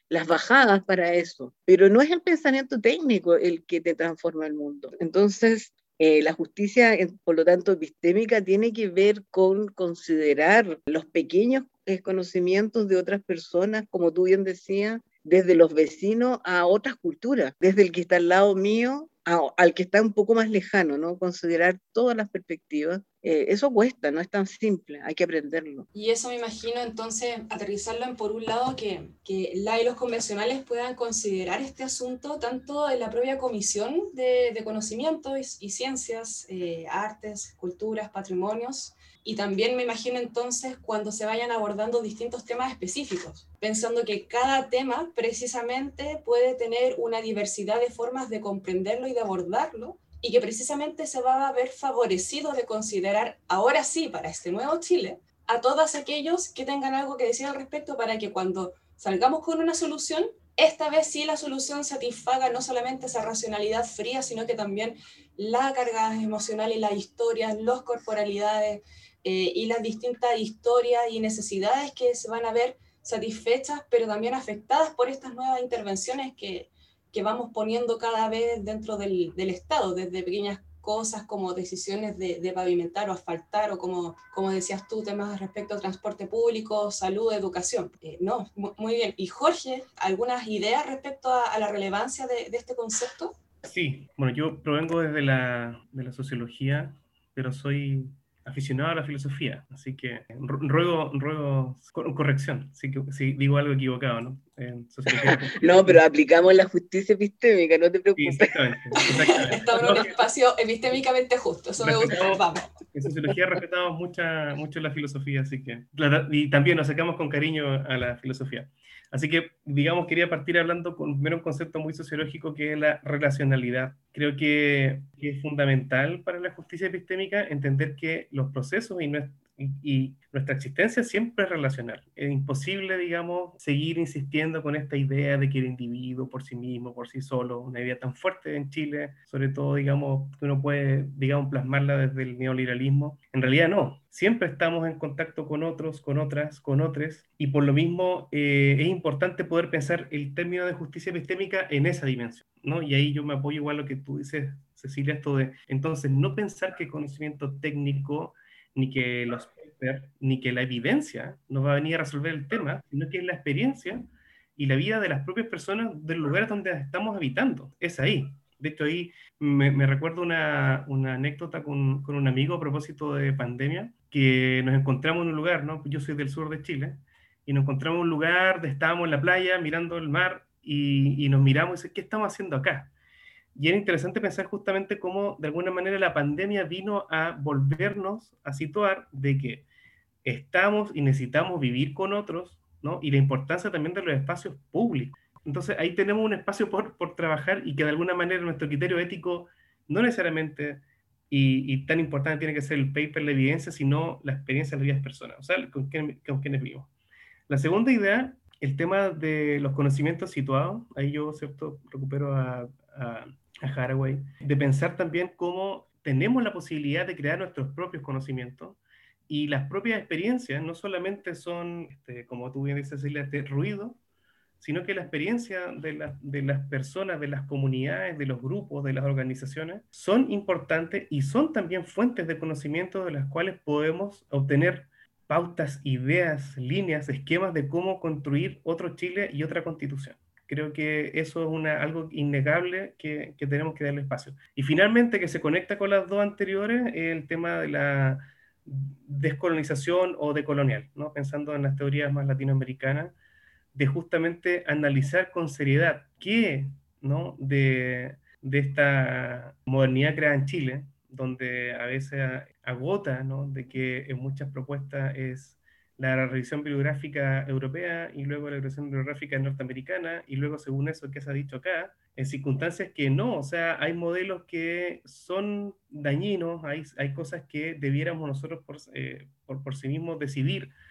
Speaker 4: las bajadas para eso, pero no es el pensamiento técnico el que te transforma el mundo. Entonces, eh, la justicia, por lo tanto, epistémica, tiene que ver con considerar los pequeños eh, conocimientos de otras personas, como tú bien decías, desde los vecinos a otras culturas, desde el que está al lado mío a, al que está un poco más lejano, ¿no? Considerar todas las perspectivas. Eh, eso cuesta, no es tan simple, hay que aprenderlo.
Speaker 3: Y eso me imagino entonces aterrizarlo en, por un lado, que, que la y los convencionales puedan considerar este asunto tanto en la propia comisión de, de conocimiento y, y ciencias, eh, artes, culturas, patrimonios, y también me imagino entonces cuando se vayan abordando distintos temas específicos, pensando que cada tema precisamente puede tener una diversidad de formas de comprenderlo y de abordarlo, y que precisamente se va a ver favorecido de considerar, ahora sí, para este nuevo Chile, a todos aquellos que tengan algo que decir al respecto para que cuando salgamos con una solución, esta vez sí la solución satisfaga no solamente esa racionalidad fría, sino que también la carga emocional y las historias, las corporalidades eh, y las distintas historias y necesidades que se van a ver satisfechas, pero también afectadas por estas nuevas intervenciones que, que vamos poniendo cada vez dentro del, del Estado, desde pequeñas cosas como decisiones de, de pavimentar o asfaltar, o como, como decías tú, temas respecto al transporte público, salud, educación. Eh, no, muy bien. Y Jorge, ¿algunas ideas respecto a, a la relevancia de, de este concepto?
Speaker 5: Sí, bueno, yo provengo desde la, de la sociología, pero soy aficionado a la filosofía, así que ruego, ruego corrección si, si digo algo equivocado, ¿no? En sociología.
Speaker 4: No, pero aplicamos la justicia epistémica, no te preocupes.
Speaker 5: Exactamente, exactamente.
Speaker 3: Estamos en un espacio epistémicamente justo, eso me gusta, vamos.
Speaker 5: En sociología respetamos mucha, mucho la filosofía, así que, y también nos sacamos con cariño a la filosofía. Así que, digamos, quería partir hablando con primero un concepto muy sociológico que es la relacionalidad. Creo que, que es fundamental para la justicia epistémica entender que los procesos y, nuestra, y, y nuestra existencia siempre es relacional. Es imposible, digamos, seguir insistiendo con esta idea de que el individuo por sí mismo, por sí solo, una idea tan fuerte en Chile, sobre todo, digamos, que uno puede, digamos, plasmarla desde el neoliberalismo. En realidad no. Siempre estamos en contacto con otros, con otras, con otros, y por lo mismo eh, es importante poder pensar el término de justicia epistémica en esa dimensión, ¿no? Y ahí yo me apoyo igual a lo que tú dices, Cecilia, esto de, entonces, no pensar que el conocimiento técnico, ni que los papers, ni que la evidencia nos va a venir a resolver el tema, sino que es la experiencia y la vida de las propias personas del lugar donde estamos habitando. Es ahí. De hecho, ahí me, me recuerdo una, una anécdota con, con un amigo a propósito de pandemia, que nos encontramos en un lugar, ¿no? Yo soy del sur de Chile, y nos encontramos en un lugar, estábamos en la playa mirando el mar, y, y nos miramos y decimos, ¿qué estamos haciendo acá? Y era interesante pensar justamente cómo, de alguna manera, la pandemia vino a volvernos a situar de que estamos y necesitamos vivir con otros, ¿no? Y la importancia también de los espacios públicos. Entonces, ahí tenemos un espacio por, por trabajar y que de alguna manera nuestro criterio ético no necesariamente y, y tan importante tiene que ser el paper, la evidencia, sino la experiencia de las personas, o sea, con, quién, con quienes vivimos. La segunda idea, el tema de los conocimientos situados, ahí yo, ¿cierto?, recupero a, a, a Haraway, de pensar también cómo tenemos la posibilidad de crear nuestros propios conocimientos, y las propias experiencias no solamente son, este, como tú bien dices, Cecilia, de ruido, sino que la experiencia de, la, de las personas, de las comunidades, de los grupos, de las organizaciones, son importantes y son también fuentes de conocimiento de las cuales podemos obtener pautas, ideas, líneas, esquemas de cómo construir otro Chile y otra constitución. Creo que eso es una, algo innegable que, que tenemos que darle espacio. Y finalmente, que se conecta con las dos anteriores, el tema de la descolonización o decolonial, ¿no? Pensando en las teorías más latinoamericanas, de justamente analizar con seriedad qué, ¿no?, de, de esta modernidad creada en Chile, donde a veces agota, ¿no?, de que en muchas propuestas es la revisión bibliográfica europea y luego la revisión bibliográfica norteamericana, y luego según eso que se ha dicho acá, en circunstancias que no, o sea, hay modelos que son dañinos, hay, hay cosas que debiéramos nosotros por, eh, por, por sí mismos decidir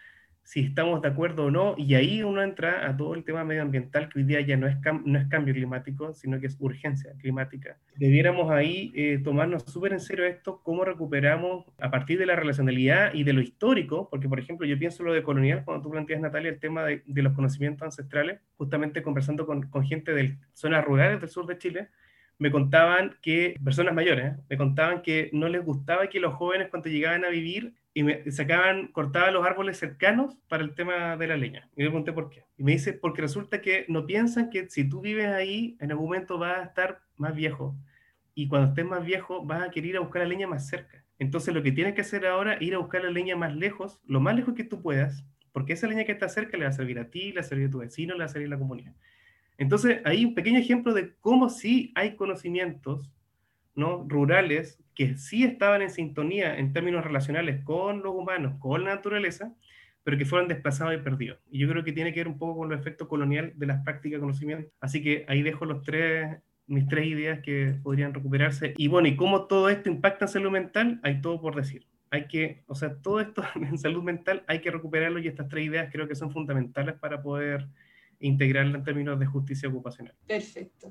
Speaker 5: si estamos de acuerdo o no, y ahí uno entra a todo el tema medioambiental, que hoy día ya no es, no es cambio climático, sino que es urgencia climática. Debiéramos ahí eh, tomarnos súper en serio esto, cómo recuperamos a partir de la relacionalidad y de lo histórico, porque por ejemplo yo pienso lo de colonial, cuando tú planteas, Natalia, el tema de, de los conocimientos ancestrales, justamente conversando con, con gente de zonas rurales del sur de Chile, me contaban que, personas mayores, ¿eh? me contaban que no les gustaba que los jóvenes cuando llegaban a vivir y me sacaban, cortaban los árboles cercanos para el tema de la leña. Y me pregunté por qué. Y me dice, porque resulta que no piensan que si tú vives ahí, en algún momento vas a estar más viejo. Y cuando estés más viejo, vas a querer ir a buscar la leña más cerca. Entonces lo que tienes que hacer ahora es ir a buscar la leña más lejos, lo más lejos que tú puedas, porque esa leña que está cerca le va a servir a ti, le va a servir a tu vecino, le va a servir a la comunidad. Entonces, ahí un pequeño ejemplo de cómo sí hay conocimientos, ¿no?, rurales que sí estaban en sintonía en términos relacionales con los humanos, con la naturaleza, pero que fueron desplazados y perdidos. Y yo creo que tiene que ver un poco con el efecto colonial de las prácticas de conocimiento. Así que ahí dejo los tres, mis tres ideas que podrían recuperarse. Y bueno, ¿y cómo todo esto impacta en salud mental? Hay todo por decir. Hay que, o sea, todo esto en salud mental hay que recuperarlo, y estas tres ideas creo que son fundamentales para poder integrarla en términos de justicia ocupacional.
Speaker 3: Perfecto.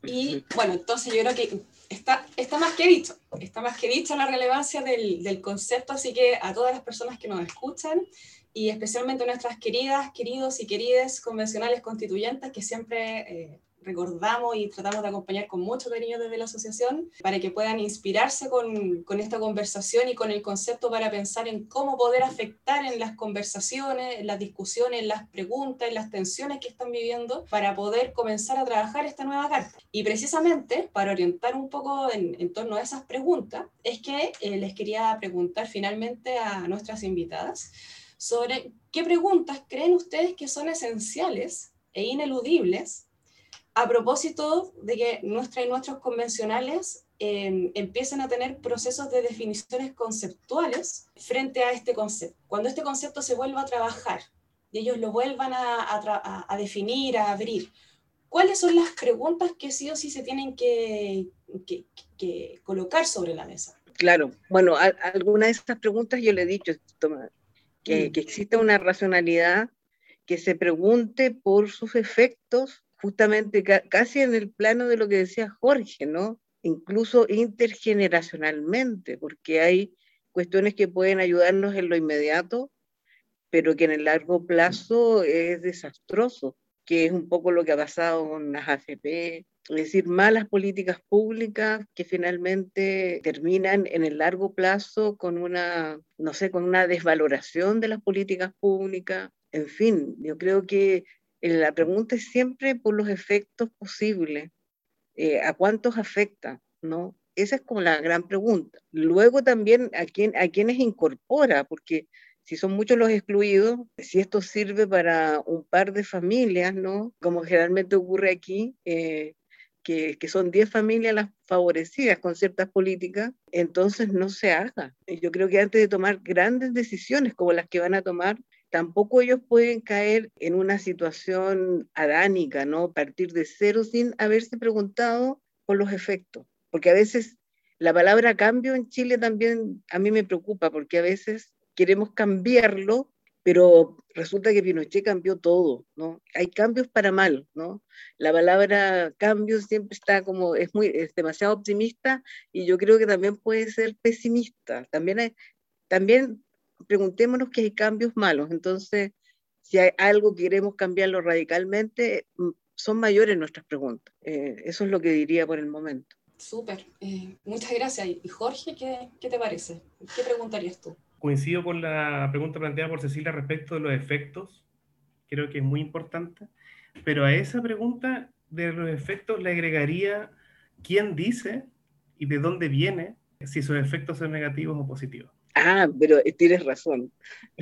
Speaker 3: Y bueno, entonces yo creo que está, está más que dicho, está más que dicho la relevancia del, del concepto, así que a todas las personas que nos escuchan, y especialmente a nuestras queridas, queridos y queridas convencionales constituyentes, que siempre eh, recordamos y tratamos de acompañar con mucho cariño desde la asociación, para que puedan inspirarse con, con esta conversación y con el concepto para pensar en cómo poder afectar en las conversaciones, en las discusiones, en las preguntas, en las tensiones que están viviendo, para poder comenzar a trabajar esta nueva carta. Y precisamente para orientar un poco en, en torno a esas preguntas, es que eh, les quería preguntar finalmente a nuestras invitadas sobre qué preguntas creen ustedes que son esenciales e ineludibles a propósito de que nuestras y nuestros convencionales eh, empiezan a tener procesos de definiciones conceptuales frente a este concepto. Cuando este concepto se vuelva a trabajar y ellos lo vuelvan a, a, a definir, a abrir, ¿cuáles son las preguntas que sí o sí se tienen que, que, que colocar sobre la mesa?
Speaker 4: Claro, bueno, a, a alguna de estas preguntas yo le he dicho, toma, que, mm. que exista una racionalidad que se pregunte por sus efectos, justamente ca casi en el plano de lo que decía Jorge, ¿no? Incluso intergeneracionalmente, porque hay cuestiones que pueden ayudarnos en lo inmediato, pero que en el largo plazo es desastroso, que es un poco lo que ha pasado con las A F P, es decir, malas políticas públicas que finalmente terminan en el largo plazo con una, no sé, con una desvaloración de las políticas públicas. En fin, yo creo que la pregunta es siempre por los efectos posibles, eh, a cuántos afecta, ¿no? Esa es como la gran pregunta. Luego también a, quién, a quiénes incorpora, porque si son muchos los excluidos, si esto sirve para un par de familias, ¿no? Como generalmente ocurre aquí, eh, que, que son diez familias las favorecidas con ciertas políticas, entonces no se haga. Yo creo que antes de tomar grandes decisiones como las que van a tomar, tampoco ellos pueden caer en una situación adánica, ¿no? Partir de cero sin haberse preguntado por los efectos. Porque a veces la palabra cambio en Chile también a mí me preocupa, porque a veces queremos cambiarlo, pero resulta que Pinochet cambió todo, ¿no? Hay cambios para mal, ¿no? La palabra cambio siempre está como, es, muy, es demasiado optimista, y yo creo que también puede ser pesimista. También hay, también preguntémonos que hay cambios malos, entonces si hay algo que queremos cambiarlo radicalmente, son mayores nuestras preguntas. Eh, eso es lo que diría por el momento.
Speaker 3: Súper, eh, muchas gracias. Y Jorge, ¿qué, ¿qué te parece? ¿Qué preguntarías tú?
Speaker 5: Coincido con la pregunta planteada por Cecilia respecto de los efectos, creo que es muy importante, pero a esa pregunta de los efectos le agregaría quién dice y de dónde viene si esos efectos son negativos o positivos.
Speaker 4: Ah, pero tienes razón.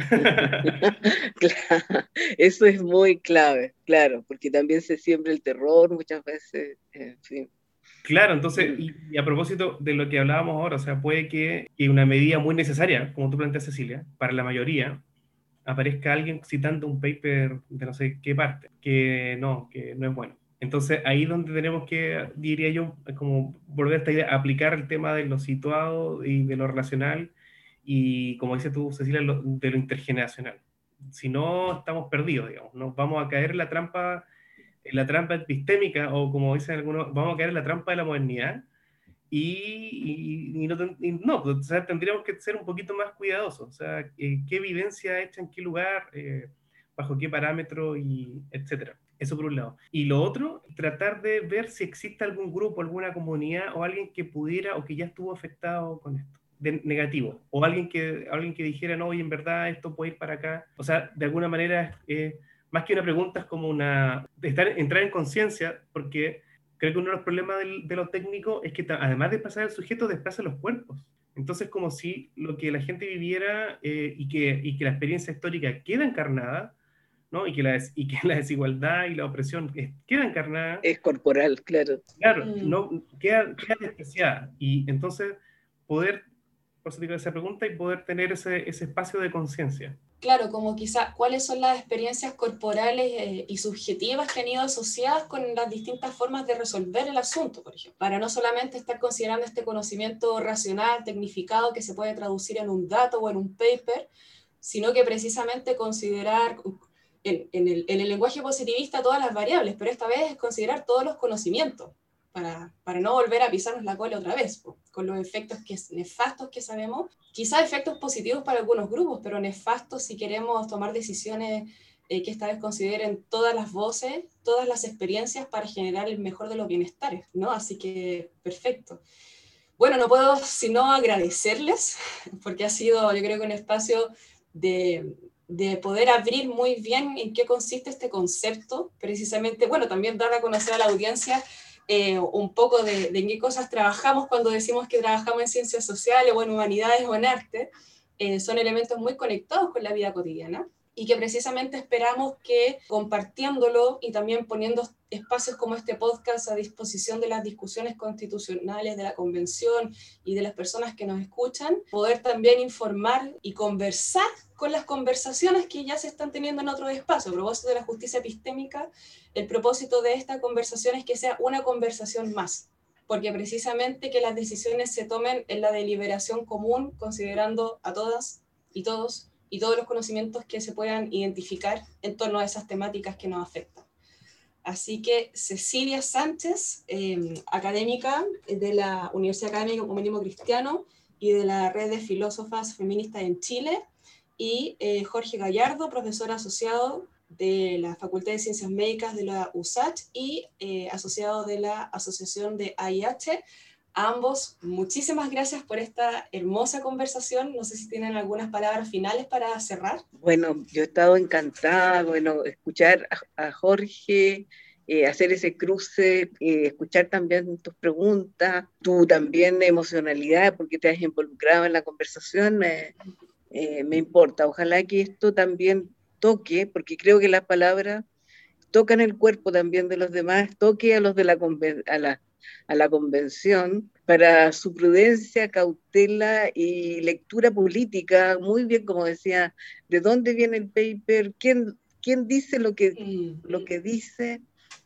Speaker 4: Claro, eso es muy clave, claro, porque también se siembra el terror muchas veces, en fin.
Speaker 5: Claro, entonces, y, y a propósito de lo que hablábamos ahora, o sea, puede que, que una medida muy necesaria, como tú planteas, Cecilia, para la mayoría, aparezca alguien citando un paper de no sé qué parte, que no, que no es bueno. Entonces, ahí es donde tenemos que, diría yo, como volver a esta idea, aplicar el tema de lo situado y de lo relacional, y como dices tú, Cecilia, lo, de lo intergeneracional. si no estamos perdidos, digamos, nos vamos a caer en la trampa, en la trampa epistémica, o como dicen algunos, vamos a caer en la trampa de la modernidad, y, y, y no, y no pues, o sea, tendríamos que ser un poquito más cuidadosos, o sea, eh, qué evidencia hecha en qué lugar, eh, bajo qué parámetro, y etcétera. Eso por un lado. Y lo otro, tratar de ver si existe algún grupo, alguna comunidad o alguien que pudiera o que ya estuvo afectado con esto, de negativo, o alguien que, alguien que dijera, no, y en verdad esto puede ir para acá. O sea, de alguna manera, eh, más que una pregunta, es como una, estar, entrar en conciencia, porque creo que uno de los problemas del, de lo técnico es que además de pasar el sujeto, desplaza los cuerpos. Entonces, como si lo que la gente viviera eh, y, que, y que la experiencia histórica queda encarnada, ¿no? Y que, la, y que la desigualdad y la opresión es, queda encarnada.
Speaker 4: Es corporal, claro.
Speaker 5: Claro,
Speaker 3: Mm.
Speaker 5: no, queda, queda despreciada. Y entonces poder, por eso digo esa pregunta, y poder tener ese, ese espacio de conciencia.
Speaker 3: Claro, como quizá cuáles son las experiencias corporales eh, y subjetivas que han ido asociadas con las distintas formas de resolver el asunto, por ejemplo, para no solamente estar considerando este conocimiento racional, tecnificado, que se puede traducir en un dato o en un paper, sino que precisamente considerar en, en, el, en el lenguaje positivista todas las variables, pero esta vez es considerar todos los conocimientos, para, para no volver a pisarnos la cola otra vez, con los efectos que, nefastos que sabemos, quizás efectos positivos para algunos grupos, pero nefastos si queremos tomar decisiones eh, que esta vez consideren todas las voces, todas las experiencias para generar el mejor de los bienestares, ¿no? Así que, perfecto. Bueno, no puedo sino agradecerles, porque ha sido, yo creo que un espacio de, de poder abrir muy bien en qué consiste este concepto, precisamente, bueno, también dar a conocer a la audiencia Eh, un poco de, de en qué cosas trabajamos cuando decimos que trabajamos en ciencias sociales o en humanidades o en arte. Eh, son elementos muy conectados con la vida cotidiana y que precisamente esperamos que compartiéndolo y también poniendo espacios como este podcast a disposición de las discusiones constitucionales de la Convención y de las personas que nos escuchan, poder también informar y conversar con las conversaciones que ya se están teniendo en otros espacios. A propósito de la justicia epistémica, el propósito de esta conversación es que sea una conversación más, porque precisamente que las decisiones se tomen en la deliberación común, considerando a todas y todos y todos los conocimientos que se puedan identificar en torno a esas temáticas que nos afectan. Así que Cecilia Sánchez, eh, académica de la Universidad Académica Humanismo Cristiano y de la Red de Filósofas Feministas en Chile, y eh, Jorge Gallardo, profesor asociado de la Facultad de Ciencias Médicas de la U S A C y eh, asociado de la Asociación de A I H. A ambos, muchísimas gracias por esta hermosa conversación. No sé si tienen algunas palabras finales para cerrar.
Speaker 4: Bueno, yo he estado encantada, bueno, escuchar a, a Jorge, eh, hacer ese cruce, eh, escuchar también tus preguntas, tu también emocionalidad, porque te has involucrado en la conversación, eh, eh, me importa. Ojalá que esto también toque, porque creo que las palabras tocan el cuerpo también de los demás, toque a los de la, a la, a la convención, para su prudencia, cautela y lectura política, muy bien, como decía, de dónde viene el paper, quién, quién dice lo que, mm. lo que dice,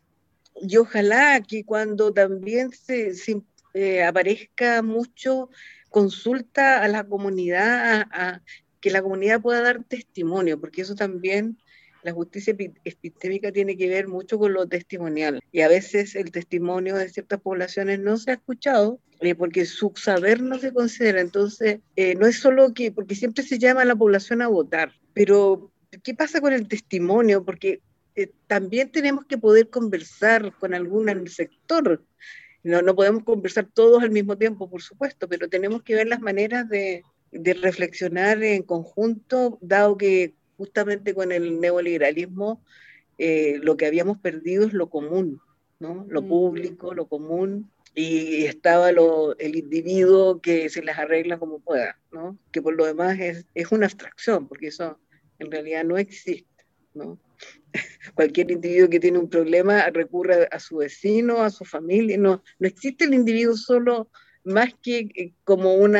Speaker 4: y ojalá que cuando también se, se eh, aparezca mucho consulta a la comunidad, a, a, que la comunidad pueda dar testimonio, porque eso también, la justicia epistémica tiene que ver mucho con lo testimonial, y a veces el testimonio de ciertas poblaciones no se ha escuchado, eh, porque su saber no se considera. Entonces, eh, no es solo que, porque siempre se llama a la población a votar, pero ¿qué pasa con el testimonio? Porque eh, también tenemos que poder conversar con algún en el sector. No, no podemos conversar todos al mismo tiempo, por supuesto, pero tenemos que ver las maneras de, de reflexionar en conjunto, dado que justamente con el neoliberalismo eh, lo que habíamos perdido es lo común, ¿no? Lo público, lo común, y estaba lo, el individuo que se las arregla como pueda, ¿no? Que por lo demás es, es una abstracción, porque eso en realidad no existe, ¿no? Cualquier individuo que tiene un problema recurre a su vecino, a su familia. No, no existe el individuo solo, más que eh, como un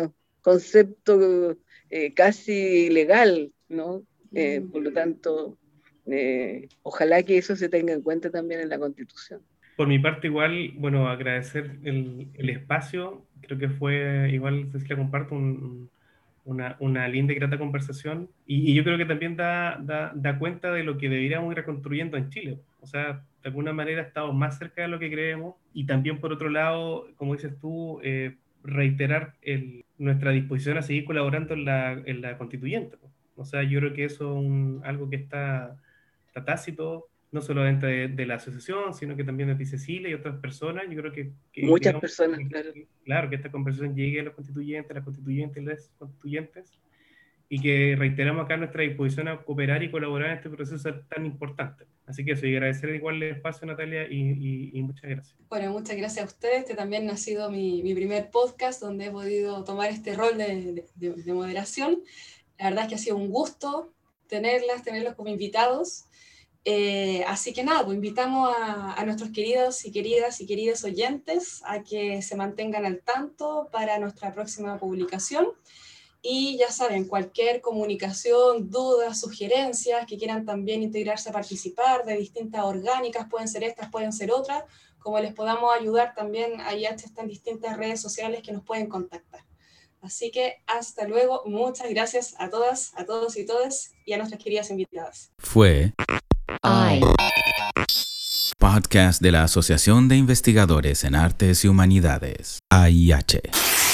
Speaker 4: concepto eh, casi legal, ¿no? Eh, por lo tanto, eh, ojalá que eso se tenga en cuenta también en la Constitución.
Speaker 5: Por mi parte, igual, bueno, agradecer el, el espacio. Creo que fue, igual, Cecilia, comparto un, una, una linda y grata conversación, y, y yo creo que también da, da, da cuenta de lo que deberíamos ir reconstruyendo en Chile. O sea, de alguna manera estamos más cerca de lo que creemos, y también por otro lado, como dices tú, eh, reiterar el, nuestra disposición a seguir colaborando en la, en la constituyente. O sea, yo creo que eso es un, algo que está, está tácito, no solamente de, de la asociación, sino que también de ti, Cecilia, y otras personas. Yo creo que, que
Speaker 4: Muchas
Speaker 5: digamos,
Speaker 4: personas,
Speaker 5: que,
Speaker 4: claro.
Speaker 5: que, claro, que esta conversación llegue a los constituyentes, a las constituyentes, las constituyentes, y que reiteramos acá nuestra disposición a cooperar y colaborar en este proceso tan importante. Así que eso, y agradecer igual el espacio, Natalia, y, y, y muchas gracias.
Speaker 3: Bueno, muchas gracias a ustedes. Este también ha sido mi, mi primer podcast donde he podido tomar este rol de, de, de moderación. La verdad es que ha sido un gusto tenerlas, tenerlos como invitados. Eh, así que nada, pues invitamos a, a nuestros queridos y queridas y queridos oyentes a que se mantengan al tanto para nuestra próxima publicación. Y ya saben, cualquier comunicación, dudas, sugerencias, que quieran también integrarse a participar de distintas orgánicas, pueden ser estas, pueden ser otras, como les podamos ayudar también, ahí están distintas redes sociales que nos pueden contactar. Así que hasta luego, muchas gracias a todas, a todos y todas, y a nuestras queridas invitadas.
Speaker 1: Fue
Speaker 2: I.
Speaker 1: podcast de la Asociación de Investigadores en Artes y Humanidades, A I H.